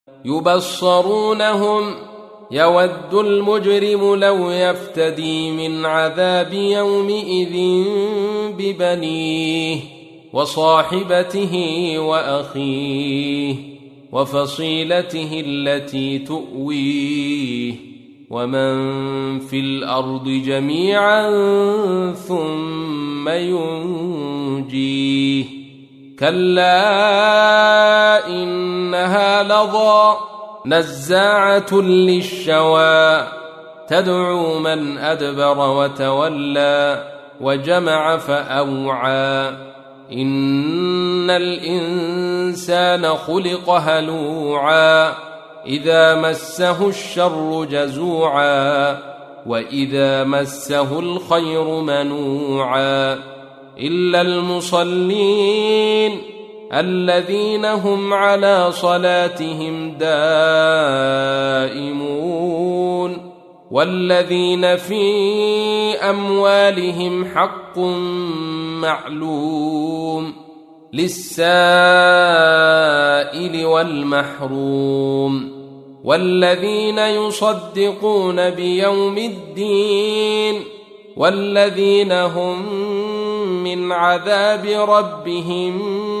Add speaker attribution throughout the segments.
Speaker 1: يبصرونهم يود المجرم لو يفتدي من عذاب يومئذ ببنيه وصاحبته وأخيه وفصيلته التي تؤويه ومن في الأرض جميعا ثم ينجيه كلا إنها لظى نزاعة للشوى تدعو من أدبر وتولى وجمع فأوعى إن الإنسان خلق هلوعا إذا مسه الشر جزوعا وإذا مسه الخير منوعا إلا المصلين الذين هم على صلاتهم دائمون والذين في أموالهم حق معلوم للسائل والمحروم والذين يصدقون بيوم الدين والذين هم من عذاب ربهم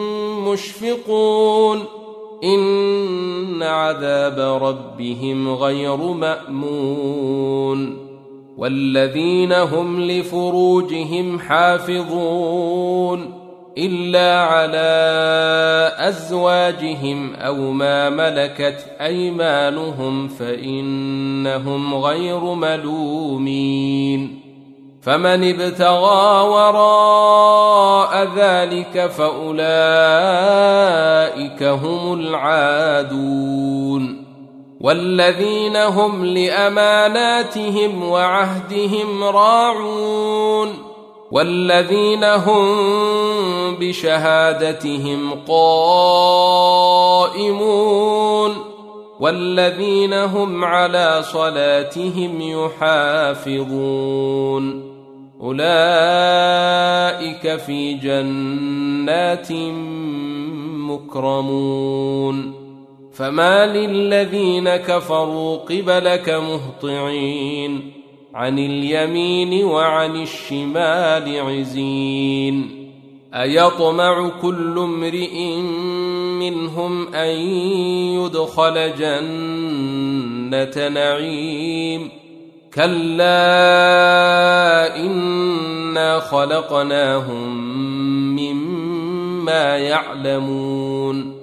Speaker 1: مشفقون إن عذاب ربهم غير مأمون والذين هم لفروجهم حافظون إلا على أزواجهم أو ما ملكت أيمانهم فإنهم غير ملومين فمن ابتغى وراء ذلك فأولئك هم العادون والذين هم لأماناتهم وعهدهم راعون والذين هم بشهادتهم قائمون والذين هم على صلاتهم يحافظون أولئك في جنات مكرمون فما للذين كفروا قبلك مهطعين عن اليمين وعن الشمال عزين أيطمع كل امرئ منهم أن يدخل جنة نعيم كلا إنا خلقناهم مما يعلمون